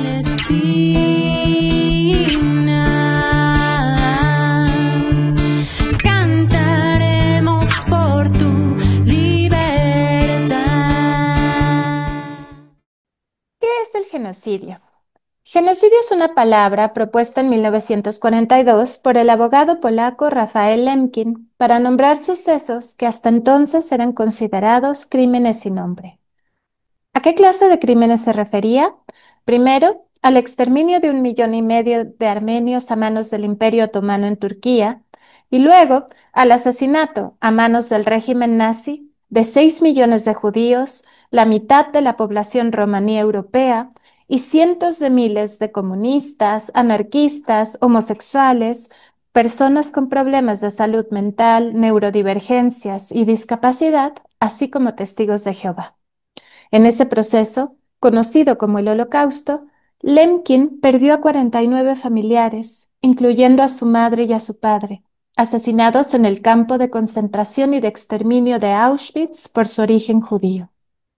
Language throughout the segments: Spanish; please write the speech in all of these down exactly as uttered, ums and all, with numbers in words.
Cantaremos por tu libertad. ¿Qué es el genocidio? Genocidio es una palabra propuesta en mil novecientos cuarenta y dos por el abogado polaco Rafael Lemkin para nombrar sucesos que hasta entonces eran considerados crímenes sin nombre. ¿A qué clase de crímenes se refería? Primero, al exterminio de un millón y medio de armenios a manos del Imperio Otomano en Turquía, y luego al asesinato a manos del régimen nazi de seis millones de judíos, la mitad de la población romaní europea y cientos de miles de comunistas, anarquistas, homosexuales, personas con problemas de salud mental, neurodivergencias y discapacidad, así como testigos de Jehová. En ese proceso, conocido como el Holocausto, Lemkin perdió a cuarenta y nueve familiares, incluyendo a su madre y a su padre, asesinados en el campo de concentración y de exterminio de Auschwitz por su origen judío.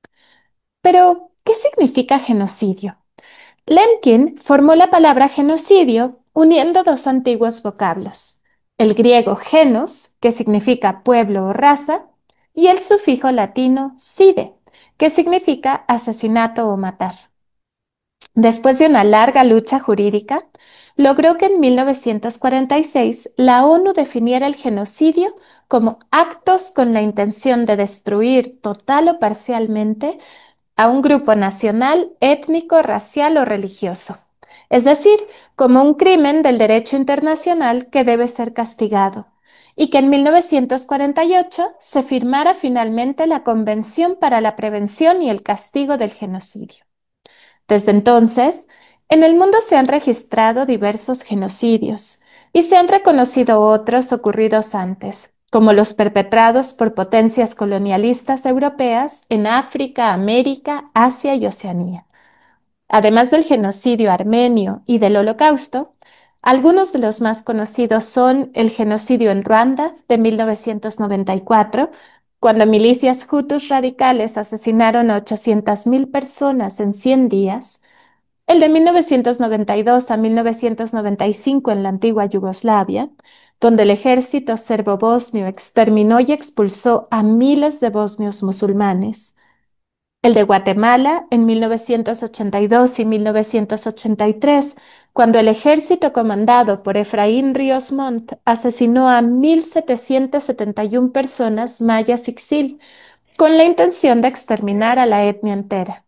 Pero, ¿qué significa genocidio? Lemkin formó la palabra genocidio uniendo dos antiguos vocablos, el griego genos, que significa pueblo o raza, y el sufijo latino cide, que significa asesinato o matar. Después de una larga lucha jurídica, logró que en mil novecientos cuarenta y seis la ONU definiera el genocidio como actos con la intención de destruir total o parcialmente a un grupo nacional, étnico, racial o religioso, es decir, como un crimen del derecho internacional que debe ser castigado, y que en mil novecientos cuarenta y ocho se firmara finalmente la Convención para la Prevención y el Castigo del Genocidio. Desde entonces, en el mundo se han registrado diversos genocidios y se han reconocido otros ocurridos antes, como los perpetrados por potencias colonialistas europeas en África, América, Asia y Oceanía. Además del genocidio armenio y del Holocausto, algunos de los más conocidos son el genocidio en Ruanda de mil novecientos noventa y cuatro, cuando milicias hutus radicales asesinaron a ochocientas mil personas en cien días, el de mil novecientos noventa y dos a mil novecientos noventa y cinco en la antigua Yugoslavia, donde el ejército serbo-bosnio exterminó y expulsó a miles de bosnios musulmanes. El de Guatemala en mil novecientos ochenta y dos y mil novecientos ochenta y tres, cuando el ejército comandado por Efraín Ríos Montt asesinó a mil setecientas setenta y una personas mayas y xil, con la intención de exterminar a la etnia entera.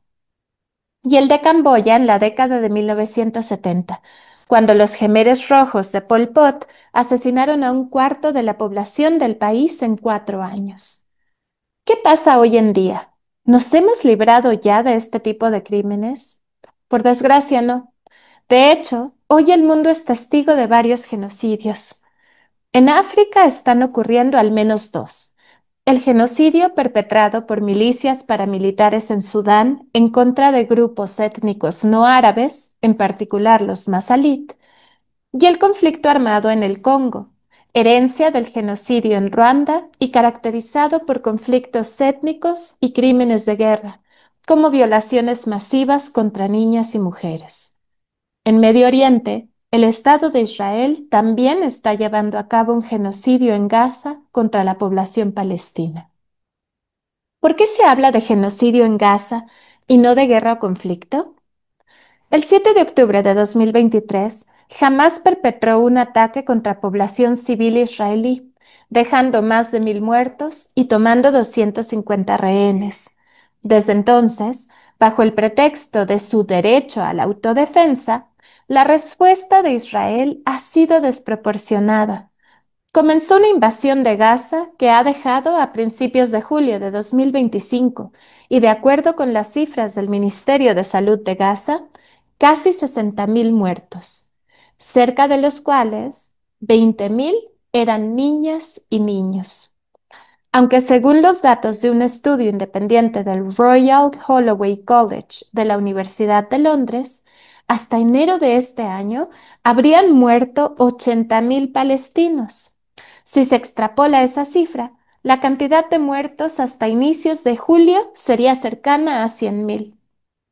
Y el de Camboya en la década de mil novecientos setenta, cuando los Jemeres Rojos de Pol Pot asesinaron a un cuarto de la población del país en cuatro años. ¿Qué pasa hoy en día? ¿Nos hemos librado ya de este tipo de crímenes? Por desgracia, no. De hecho, hoy el mundo es testigo de varios genocidios. En África están ocurriendo al menos dos. El genocidio perpetrado por milicias paramilitares en Sudán en contra de grupos étnicos no árabes, en particular los masalit, y el conflicto armado en el Congo, herencia del genocidio en Ruanda y caracterizado por conflictos étnicos y crímenes de guerra, como violaciones masivas contra niñas y mujeres. En Medio Oriente, el Estado de Israel también está llevando a cabo un genocidio en Gaza contra la población palestina. ¿Por qué se habla de genocidio en Gaza y no de guerra o conflicto? El siete de octubre de dos mil veintitrés, Hamás perpetró un ataque contra población civil israelí, dejando más de mil muertos y tomando doscientos cincuenta rehenes. Desde entonces, bajo el pretexto de su derecho a la autodefensa, la respuesta de Israel ha sido desproporcionada. Comenzó una invasión de Gaza que ha dejado a principios de julio de dos mil veinticinco y de acuerdo con las cifras del Ministerio de Salud de Gaza, casi sesenta mil muertos, cerca de los cuales veinte mil eran niñas y niños. Aunque según los datos de un estudio independiente del Royal Holloway College de la Universidad de Londres, hasta enero de este año habrían muerto ochenta mil palestinos. Si se extrapola esa cifra, la cantidad de muertos hasta inicios de julio sería cercana a cien mil.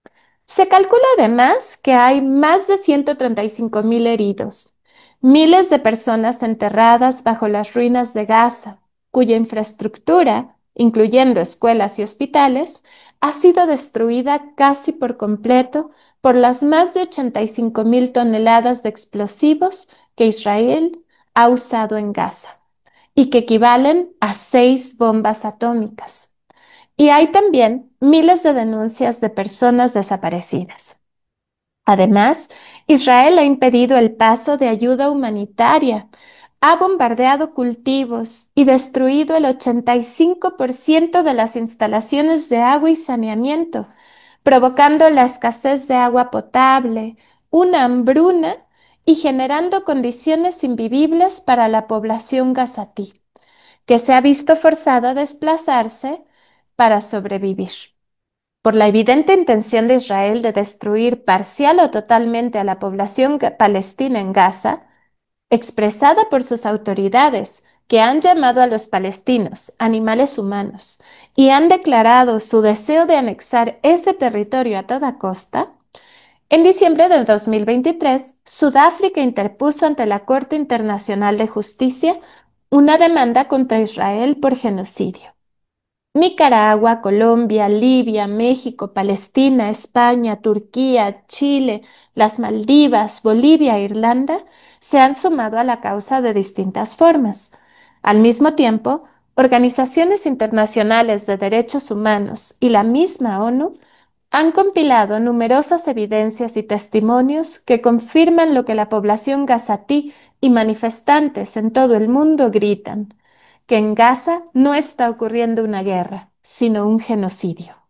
Se calcula además que hay más de ciento treinta y cinco mil heridos, miles de personas enterradas bajo las ruinas de Gaza, cuya infraestructura, incluyendo escuelas y hospitales, ha sido destruida casi por completo por las más de ochenta y cinco mil toneladas de explosivos que Israel ha usado en Gaza y que equivalen a seis bombas atómicas. Y hay también miles de denuncias de personas desaparecidas. Además, Israel ha impedido el paso de ayuda humanitaria, ha bombardeado cultivos y destruido el ochenta y cinco por ciento de las instalaciones de agua y saneamiento, provocando la escasez de agua potable, una hambruna y generando condiciones invivibles para la población gazatí, que se ha visto forzada a desplazarse para sobrevivir. Por la evidente intención de Israel de destruir parcial o totalmente a la población palestina en Gaza, expresada por sus autoridades, que han llamado a los palestinos animales humanos y han declarado su deseo de anexar ese territorio a toda costa, en diciembre de dos mil veintitrés, Sudáfrica interpuso ante la Corte Internacional de Justicia una demanda contra Israel por genocidio. Nicaragua, Colombia, Libia, México, Palestina, España, Turquía, Chile, las Maldivas, Bolivia e Irlanda se han sumado a la causa de distintas formas. Al mismo tiempo, organizaciones internacionales de derechos humanos y la misma ONU han compilado numerosas evidencias y testimonios que confirman lo que la población gazatí y manifestantes en todo el mundo gritan: que en Gaza no está ocurriendo una guerra, sino un genocidio.